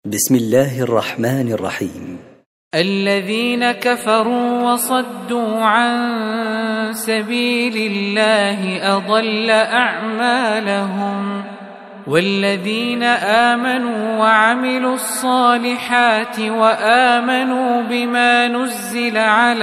بسم الله الرحمن الرحيم. الذين كفروا وصدوا عن سبيل الله أضل أعمالهم، والذين آمنوا وعملوا الصالحات وآمنوا بما نزل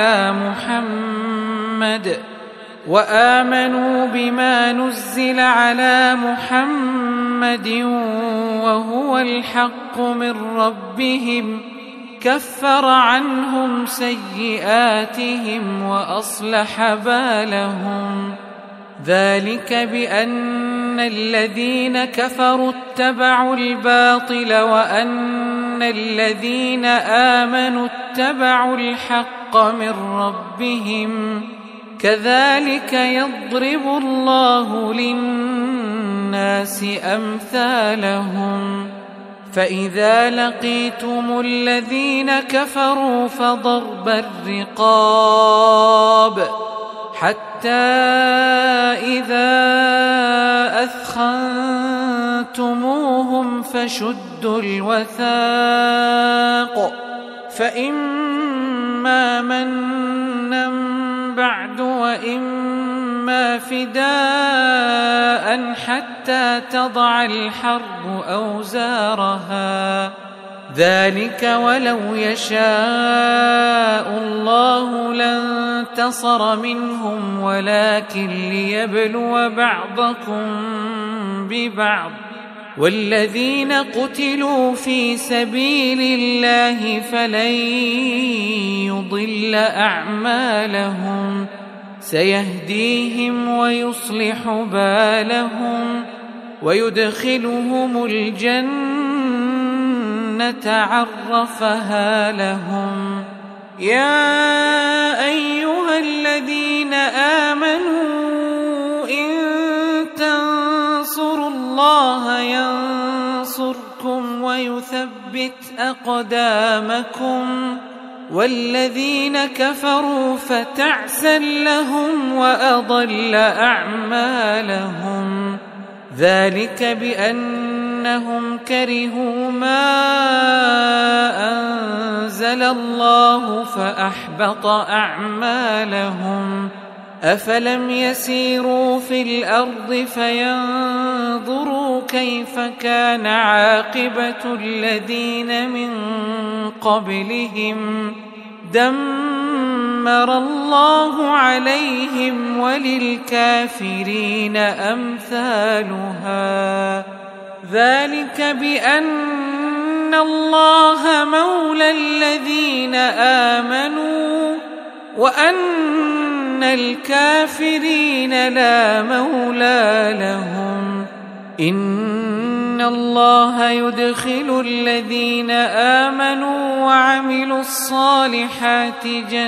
على محمد وهو الحق من ربهم كفر عنهم سيئاتهم وأصلح بالهم. ذلك بأن الذين كفروا اتبعوا الباطل وأن الذين آمنوا اتبعوا الحق من ربهم، كذلك يضرب الله للناس أمثالهم. فإذا لقيتم الذين كفروا فضرب الرقاب حتى إذا أثخنتموهم فشدوا الوثاق، فإما منا بعد وإما فداء حتى تضع الحرب أوزارها. ذلك ولو يشاء الله لانتصر منهم ولكن ليبلو بعضكم ببعض، والذين قتلوا في سبيل الله فلن يضل أعمالهم، سيهديهم ويصلح بالهم ويدخلهم الجنة عرفها لهم. يا أيها الذين آمنوا إن تنصروا الله ينصركم ويثبت أقدامكم، والذين كفروا فتعسا لهم وأضل أعمالهم. ذلك بأنهم كرهوا ما أنزل الله فأحبط أعمالهم. أفلم يسيروا في الأرض فينظروا كيف كان عاقبة الذين من قبلهم، دمر الله عليهم وللكافرين أمثالها. ذلك بأن الله مولى الذين آمنوا وأن الكافرين لا مولى لهم. إن الله يدخل الذين آمنوا وعملوا الصالحات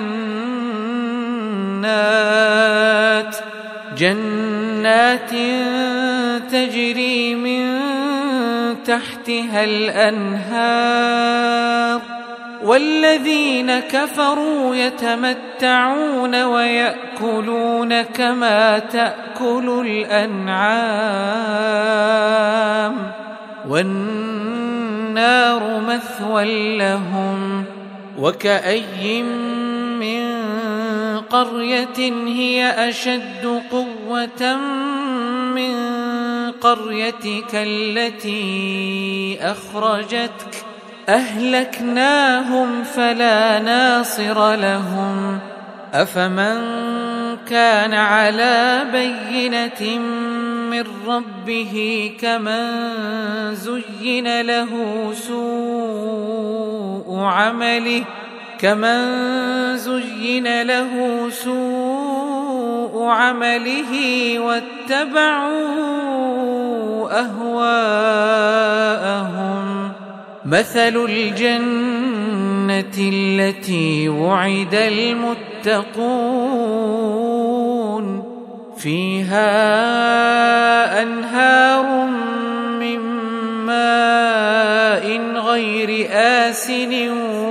جنات تجري من تحتها الأنهار، والذين كفروا يتمتعون ويأكلون كما تأكل الأنعام، والنار مثوى لهم. وكأي من قرية هي أشد قوة من قريتك التي أخرجتك أهلكناهم فلا ناصر لهم. أفمن كان على بينة من ربه كمن زين له سوء عمله واتبعوا أهواءهم. مثل الجنة التي وعد المتقون فيها أنهار من ماء غير آسن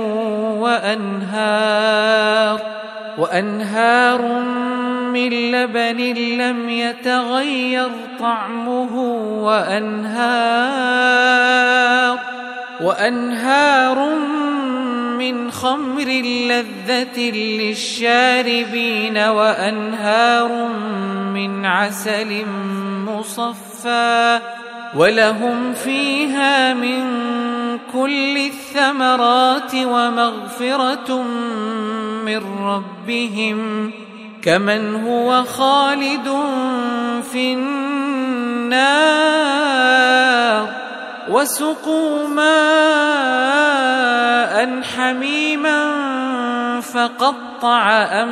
وأنهار من لبن لم يتغير طعمه وأنهار من خمر لذة للشاربين وأنهار من عسل مصفى ولهم فيها من كل الثمرات ومغفرة من ربهم كمن هو خالد في النار وسقوا ماء حميما فقطع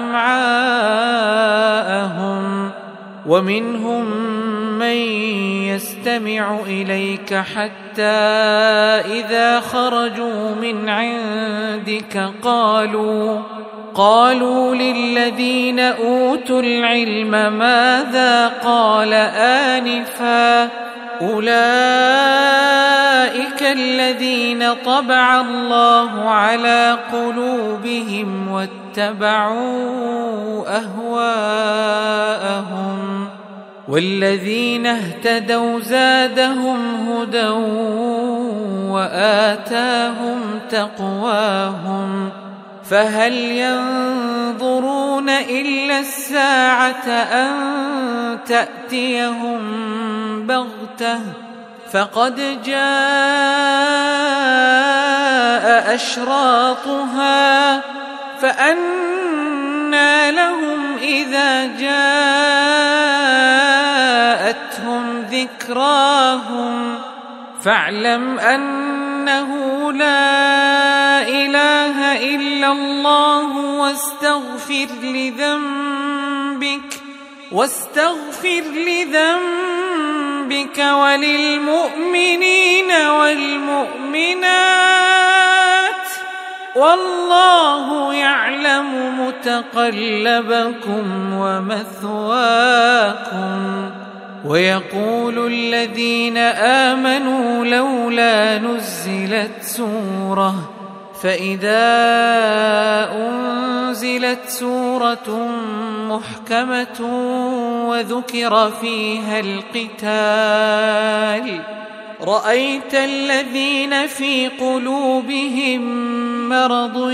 أمعاءهم ومنهم من يستمع إليك حتى إذا خرجوا من عندك قالوا للذين أوتوا العلم ماذا قال آنفا أولئك الذين طبع الله على قلوبهم واتبعوا أهواءهم والذين اهتدوا زادهم هدى وآتاهم تقواهم فهل ينظرون إلا الساعة أن تأتيهم بغتة فقد جاء أشراطها فأنى لهم إذا جاءتهم ذكراهم فاعلم أنه لا إله إلا الله واستغفر لذنبك وللمؤمنين والمؤمنات والله يعلم متقلبكم ومثواكم ويقول الذين آمنوا لولا نزلت سورة فإذا أنزلت سورة محكمة وذكر فيها القتال رأيت الذين في قلوبهم مرض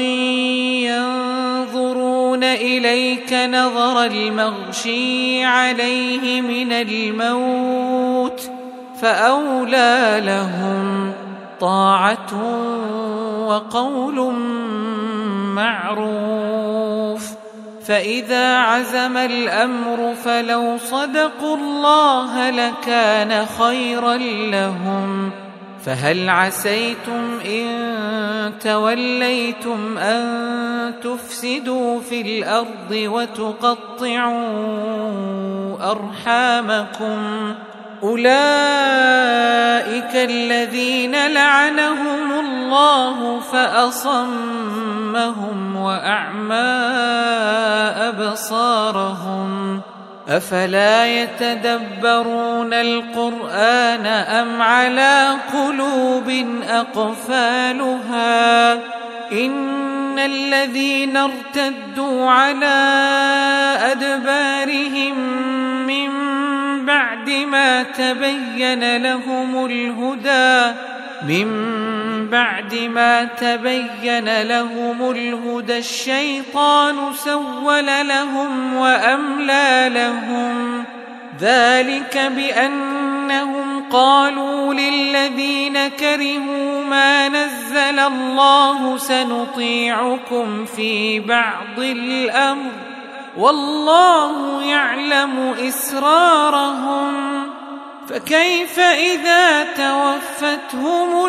ينظرون إليك نظر المغشي عليه من الموت فأولى لهم طاعة وقول معروف فإذا عزم الأمر فلو صدقوا الله لكان خيرا لهم فهل عسيتم إن توليتم أن تفسدوا في الأرض وتقطعوا أرحامكم أولئك الذين لعنهم الله فأصمهم وأعمى أبصارهم أفلا يتدبرون القرآن أم على قلوب أقفالها إن الذين ارتدوا على أدبارهم من بعد ما تبين لهم الهدى الشيطان سول لهم وأملى لهم ذلك بأنهم قالوا للذين كرهوا ما نزل الله سنطيعكم في بعض الأمر والله يعلم إسرارهم فكيف إذا توفتهم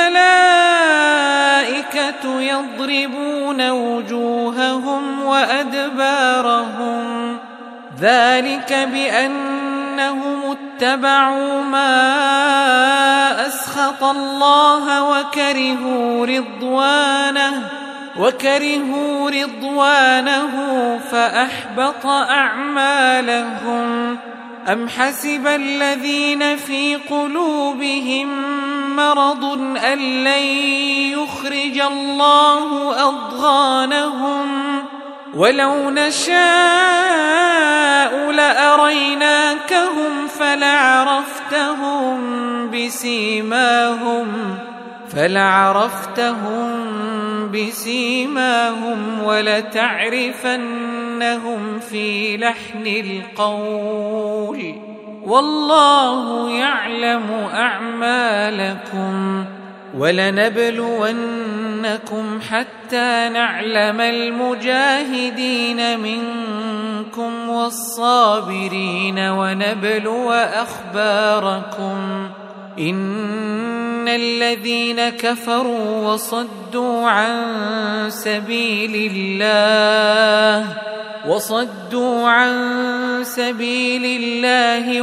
الملائكة يضربون وجوههم وأدبارهم ذلك بأنهم اتبعوا ما أسخط الله وكرهوا رضوانه فأحبط أعمالهم أم حسب الذين في قلوبهم مرض أن لن يخرج الله أضغانهم ولو نشاء لأريناكهم فلعرفتهم فلعرفتهم بسيماهم ولتعرفنهم في لحن القول والله يعلم أعمالكم ولنبلونكم حتى نعلم المجاهدين منكم والصابرين ونبلو أخباركم إن الذين كفروا وصدوا عن سبيل الله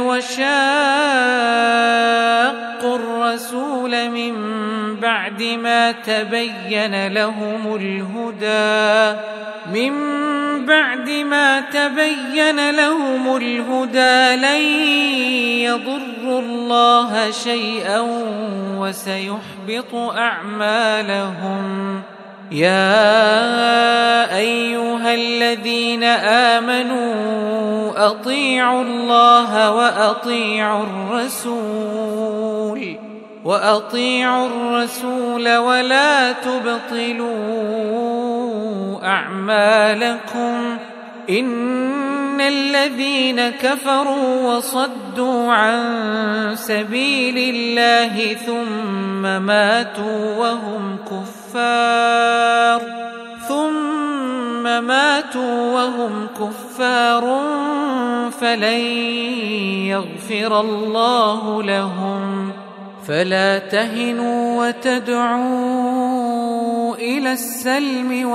وشاقوا الرسول من بعد ما تبين لهم الهدى لن يضروا الله شيئا وسيحبط أعمالهم يا أيها الذين آمنوا أطيعوا الله وأطيعوا الرسول ولا تبطلوا أعمالكم إن الذين كفروا وصدوا عن سبيل الله ثم ماتوا وهم كفار فلن يغفر الله لهم فلا تهنوا وتدعوا إلى السلم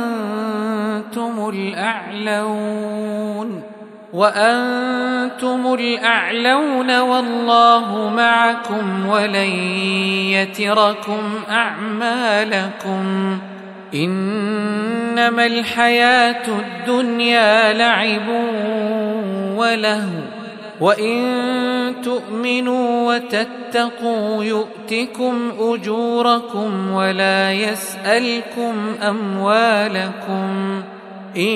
وأنتم الأعلون والله معكم ولن يتركم أعمالكم إنما الحياة الدنيا لعب ولهو وإن تؤمنوا وتتقوا يؤتكم أجوركم ولا يسألكم أموالكم إن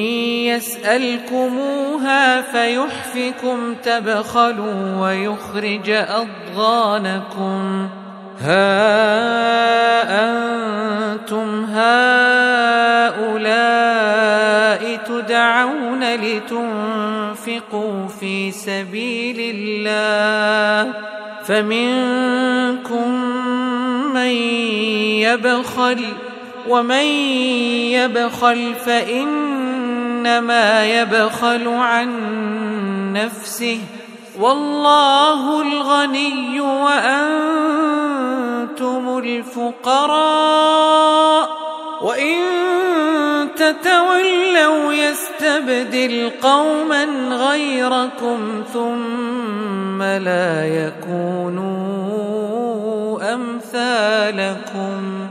يسألكموها فيحفكم تبخلوا ويخرج أضغانكم ها أنتم هؤلاء تدعون لتنفقوا في سبيل الله فمنكم من يبخل ومن يبخل فإنما يبخل عن نفسه والله الغني وأنتم الفقراء وإن تتولوا يستبدل قوما غيركم ثم لا يكونوا أمثالكم